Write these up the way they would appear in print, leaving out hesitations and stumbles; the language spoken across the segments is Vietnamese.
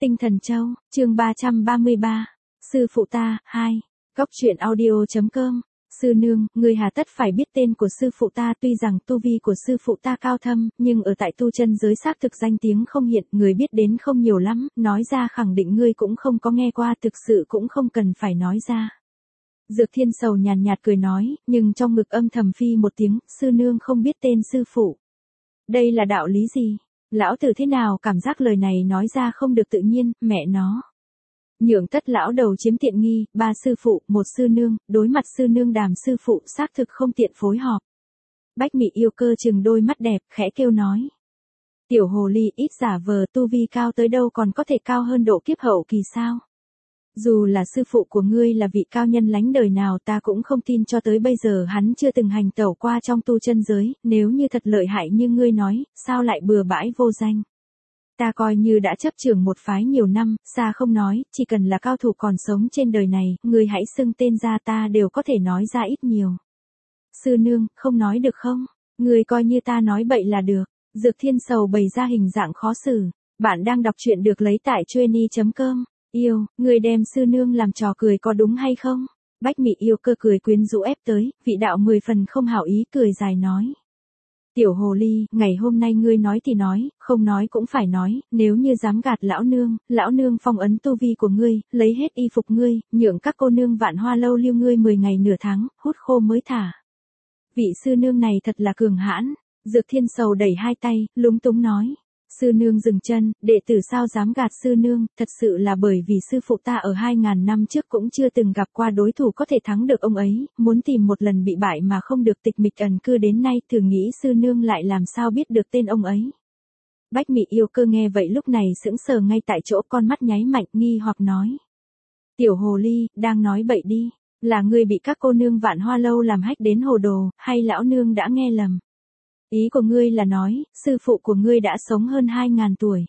Tinh Thần Châu, chương 333. Sư phụ ta, 2. Góc truyện audio.com. Sư nương, người hà tất phải biết tên của sư phụ ta, tuy rằng tu vi của sư phụ ta cao thâm, nhưng ở tại tu chân giới xác thực danh tiếng không hiện, người biết đến không nhiều lắm, nói ra khẳng định ngươi cũng không có nghe qua, thực sự cũng không cần phải nói ra. Dược Thiên Sầu nhàn nhạt cười nói, nhưng trong ngực âm thầm phi một tiếng, sư nương không biết tên sư phụ. Đây là đạo lý gì? Lão tử thế nào cảm giác lời này nói ra không được tự nhiên, mẹ nó. Nhượng Tất lão đầu chiếm tiện nghi, 3 sư phụ, 1 sư nương, đối mặt sư nương Đàm sư phụ xác thực không tiện phối hợp. Bách Mị Yêu Cơ chừng đôi mắt đẹp, khẽ kêu nói. Tiểu hồ ly ít giả vờ, tu vi cao tới đâu còn có thể cao hơn độ kiếp hậu kỳ sao? Dù là sư phụ của ngươi là vị cao nhân lánh đời nào ta cũng không tin cho tới bây giờ hắn chưa từng hành tẩu qua trong tu chân giới, nếu như thật lợi hại như ngươi nói, sao lại bừa bãi vô danh. Ta coi như đã chấp trưởng một phái nhiều năm, xa không nói, chỉ cần là cao thủ còn sống trên đời này, ngươi hãy xưng tên ra ta đều có thể nói ra ít nhiều. Sư nương, không nói được không? Ngươi coi như ta nói bậy là được. Dược Thiên Sầu bày ra hình dạng khó xử. Bạn đang đọc truyện được lấy tại trueni.com. Yêu, người đem sư nương làm trò cười có đúng hay không? Bách Mị Yêu Cơ cười quyến rũ ép tới, vị đạo 10 phần không hảo ý cười dài nói. Tiểu hồ ly, ngày hôm nay ngươi nói thì nói, không nói cũng phải nói, nếu như dám gạt lão nương phong ấn tu vi của ngươi, lấy hết y phục ngươi, nhượng các cô nương Vạn Hoa lâu lưu ngươi 10 ngày nửa tháng, hút khô mới thả. Vị sư nương này thật là cường hãn. Dược Thiên Sầu đẩy hai tay, lúng túng nói. Sư nương dừng chân, đệ tử sao dám gạt sư nương, thật sự là bởi vì sư phụ ta ở 2000 năm trước cũng chưa từng gặp qua đối thủ có thể thắng được ông ấy, muốn tìm một lần bị bại mà không được, tịch mịch ẩn cư đến nay, thử nghĩ sư nương lại làm sao biết được tên ông ấy. Bách Mị Yêu Cơ nghe vậy lúc này sững sờ ngay tại chỗ, con mắt nháy mạnh nghi hoặc nói. Tiểu hồ ly, đang nói bậy đi, là ngươi bị các cô nương Vạn Hoa lâu làm hách đến hồ đồ, hay lão nương đã nghe lầm? Ý của ngươi là nói, sư phụ của ngươi đã sống hơn 2000 tuổi.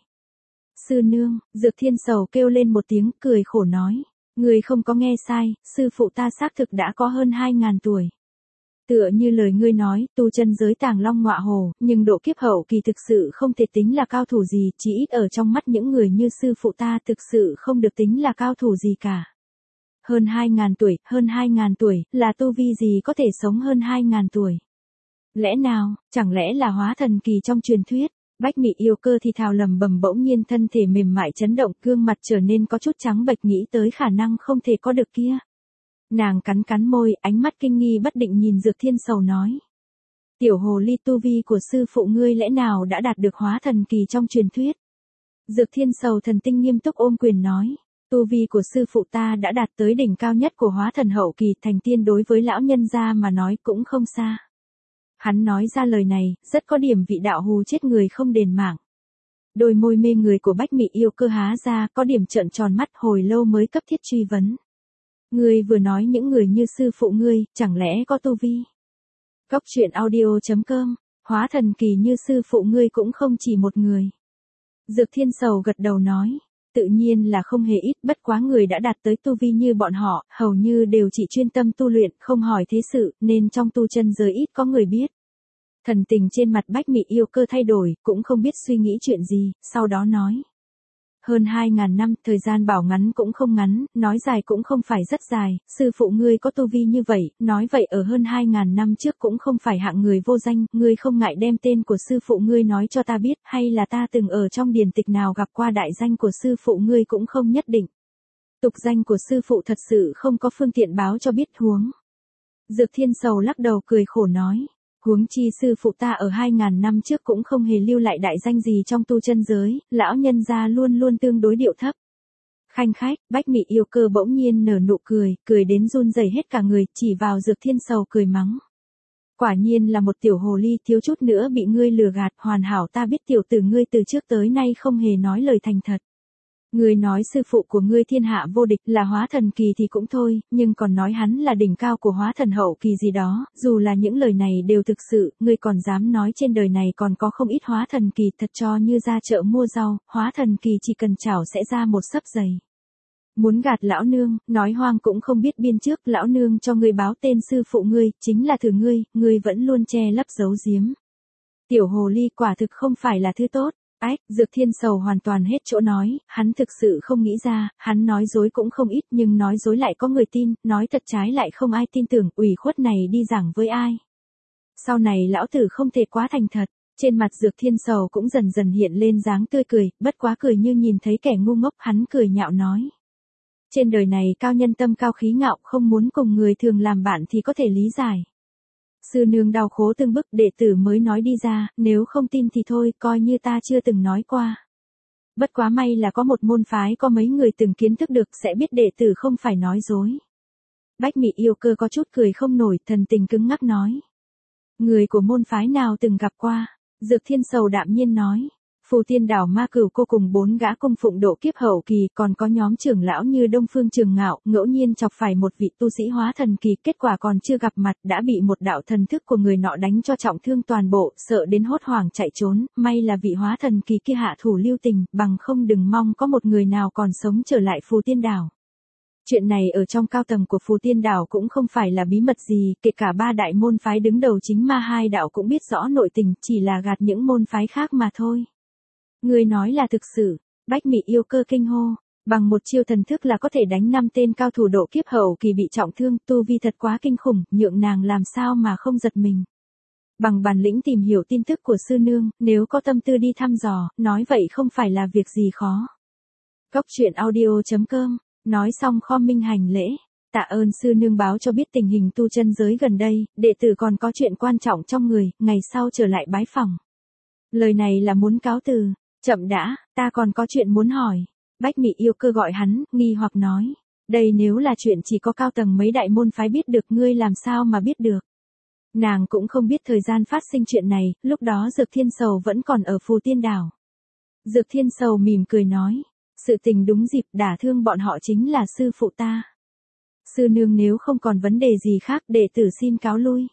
Sư nương, Dược Thiên Sầu kêu lên một tiếng, cười khổ nói. Ngươi không có nghe sai, sư phụ ta xác thực đã có hơn 2000 tuổi. Tựa như lời ngươi nói, tu chân giới tàng long ngọa hổ, nhưng độ kiếp hậu kỳ thực sự không thể tính là cao thủ gì, chỉ ít ở trong mắt những người như sư phụ ta thực sự không được tính là cao thủ gì cả. Hơn 2000 tuổi, là tu vi gì có thể sống hơn 2000 tuổi? Lẽ nào, chẳng lẽ là hóa thần kỳ trong truyền thuyết? Bách Mị Yêu Cơ thì thào lầm bầm, bỗng nhiên thân thể mềm mại chấn động, gương mặt trở nên có chút trắng bệch, nghĩ tới khả năng không thể có được kia. Nàng cắn môi, ánh mắt kinh nghi bất định nhìn Dược Thiên Sầu nói. Tiểu hồ ly, tu vi của sư phụ ngươi lẽ nào đã đạt được hóa thần kỳ trong truyền thuyết? Dược Thiên Sầu thần tinh nghiêm túc ôm quyền nói. Tu vi của sư phụ ta đã đạt tới đỉnh cao nhất của hóa thần hậu kỳ, thành tiên đối với lão nhân gia mà nói cũng không xa. Hắn nói ra lời này, rất có điểm vị đạo hù chết người không đền mạng. Đôi môi mê người của Bách Mị Yêu Cơ há ra, có điểm trợn tròn mắt, hồi lâu mới cấp thiết truy vấn. Ngươi vừa nói những người như sư phụ ngươi, chẳng lẽ có tu vi? Góc truyện audio.com, hóa thần kỳ như sư phụ ngươi cũng không chỉ một người. Dược Thiên Sầu gật đầu nói. Tự nhiên là không hề ít, bất quá người đã đạt tới tu vi như bọn họ, hầu như đều chỉ chuyên tâm tu luyện, không hỏi thế sự, nên trong tu chân giới ít có người biết. Thần tình trên mặt Bách Mị Yêu Cơ thay đổi, cũng không biết suy nghĩ chuyện gì, sau đó nói. Hơn 2000 năm, thời gian bảo ngắn cũng không ngắn, nói dài cũng không phải rất dài, sư phụ ngươi có tu vi như vậy, nói vậy ở hơn 2000 năm trước cũng không phải hạng người vô danh, ngươi không ngại đem tên của sư phụ ngươi nói cho ta biết, hay là ta từng ở trong điển tịch nào gặp qua đại danh của sư phụ ngươi cũng không nhất định. Tục danh của sư phụ thật sự không có phương tiện báo cho biết huống. Dược Thiên Sầu lắc đầu cười khổ nói. Huống chi sư phụ ta ở 2000 năm trước cũng không hề lưu lại đại danh gì trong tu chân giới, lão nhân gia luôn luôn tương đối điệu thấp. Khanh khách, Bách Mị Yêu Cơ bỗng nhiên nở nụ cười, cười đến run rẩy hết cả người, chỉ vào Dược Thiên Sầu cười mắng. Quả nhiên là một tiểu hồ ly, thiếu chút nữa bị ngươi lừa gạt, hoàn hảo ta biết tiểu tử ngươi từ trước tới nay không hề nói lời thành thật. Ngươi nói sư phụ của ngươi thiên hạ vô địch, là hóa thần kỳ thì cũng thôi, nhưng còn nói hắn là đỉnh cao của hóa thần hậu kỳ gì đó, dù là những lời này đều thực sự, ngươi còn dám nói trên đời này còn có không ít hóa thần kỳ, thật cho như ra chợ mua rau, hóa thần kỳ chỉ cần chảo sẽ ra một xấp giày. Muốn gạt lão nương, nói hoang cũng không biết biên trước, lão nương cho ngươi báo tên sư phụ ngươi, chính là thử ngươi vẫn luôn che lấp giấu giếm. Tiểu hồ ly quả thực không phải là thứ tốt. Ách, Dược Thiên Sầu hoàn toàn hết chỗ nói, hắn thực sự không nghĩ ra, hắn nói dối cũng không ít nhưng nói dối lại có người tin, nói thật trái lại không ai tin tưởng, ủy khuất này đi giảng với ai. Sau này lão tử không thể quá thành thật, trên mặt Dược Thiên Sầu cũng dần dần hiện lên dáng tươi cười, bất quá cười như nhìn thấy kẻ ngu ngốc, hắn cười nhạo nói. Trên đời này cao nhân tâm cao khí ngạo, không muốn cùng người thường làm bạn thì có thể lý giải. Sư nương đau khổ từng bức, đệ tử mới nói đi ra, nếu không tin thì thôi, coi như ta chưa từng nói qua. Bất quá may là có một môn phái có mấy người từng kiến thức được sẽ biết đệ tử không phải nói dối. Bách Mị Yêu Cơ có chút cười không nổi, thần tình cứng ngắc nói. Người của môn phái nào từng gặp qua? Dược Thiên Sầu đạm nhiên nói. Phù Tiên Đảo Ma Cửu cô cùng 4 gã cung phụng độ kiếp hậu kỳ, còn có nhóm trưởng lão như Đông Phương Trường Ngạo, ngẫu nhiên chọc phải một vị tu sĩ hóa thần kỳ, kết quả còn chưa gặp mặt đã bị một đạo thần thức của người nọ đánh cho trọng thương toàn bộ, sợ đến hốt hoảng chạy trốn, may là vị hóa thần kỳ kia hạ thủ lưu tình, bằng không đừng mong có một người nào còn sống trở lại Phù Tiên Đảo. Chuyện này ở trong cao tầng của Phù Tiên Đảo cũng không phải là bí mật gì, kể cả 3 đại môn phái đứng đầu chính ma 2 đạo cũng biết rõ nội tình, chỉ là gạt những môn phái khác mà thôi. Người nói là thực sự, Bách Mị Yêu Cơ kinh hô, bằng một chiêu thần thức là có thể đánh 5 tên cao thủ độ kiếp hậu kỳ bị trọng thương, tu vi thật quá kinh khủng, nhượng nàng làm sao mà không giật mình. Bằng bản lĩnh tìm hiểu tin tức của sư nương, nếu có tâm tư đi thăm dò, nói vậy không phải là việc gì khó. Góc truyện audio.com, nói xong khom minh hành lễ, tạ ơn sư nương báo cho biết tình hình tu chân giới gần đây, đệ tử còn có chuyện quan trọng trong người, ngày sau trở lại bái phỏng. Lời này là muốn cáo từ. Chậm đã, ta còn có chuyện muốn hỏi. Bách Mị Yêu Cơ gọi hắn, nghi hoặc nói. Đây nếu là chuyện chỉ có cao tầng mấy đại môn phái biết được, ngươi làm sao mà biết được. Nàng cũng không biết thời gian phát sinh chuyện này, lúc đó Dược Thiên Sầu vẫn còn ở Phù Tiên Đảo. Dược Thiên Sầu mỉm cười nói. Sự tình đúng dịp, đả thương bọn họ chính là sư phụ ta. Sư nương nếu không còn vấn đề gì khác, đệ tử xin cáo lui.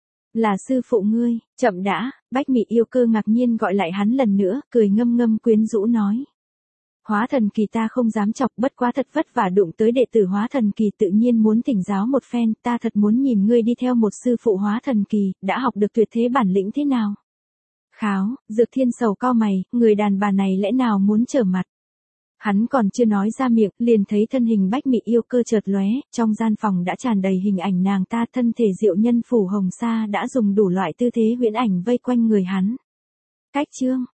Là sư phụ ngươi, chậm đã, Bách Mị Yêu Cơ ngạc nhiên gọi lại hắn lần nữa, cười ngâm ngâm quyến rũ nói. Hóa thần kỳ ta không dám chọc, bất quá thật vất vả đụng tới đệ tử hóa thần kỳ, tự nhiên muốn thỉnh giáo một phen, ta thật muốn nhìn ngươi đi theo một sư phụ hóa thần kỳ, đã học được tuyệt thế bản lĩnh thế nào. Kháo, Dược Thiên Sầu cau mày, người đàn bà này lẽ nào muốn trở mặt. Hắn còn chưa nói ra miệng, liền thấy thân hình Bách Mị Yêu Cơ chợt lóe, trong gian phòng đã tràn đầy hình ảnh nàng ta, thân thể diệu nhân phủ hồng sa đã dùng đủ loại tư thế huyễn ảnh vây quanh người hắn. Cách chương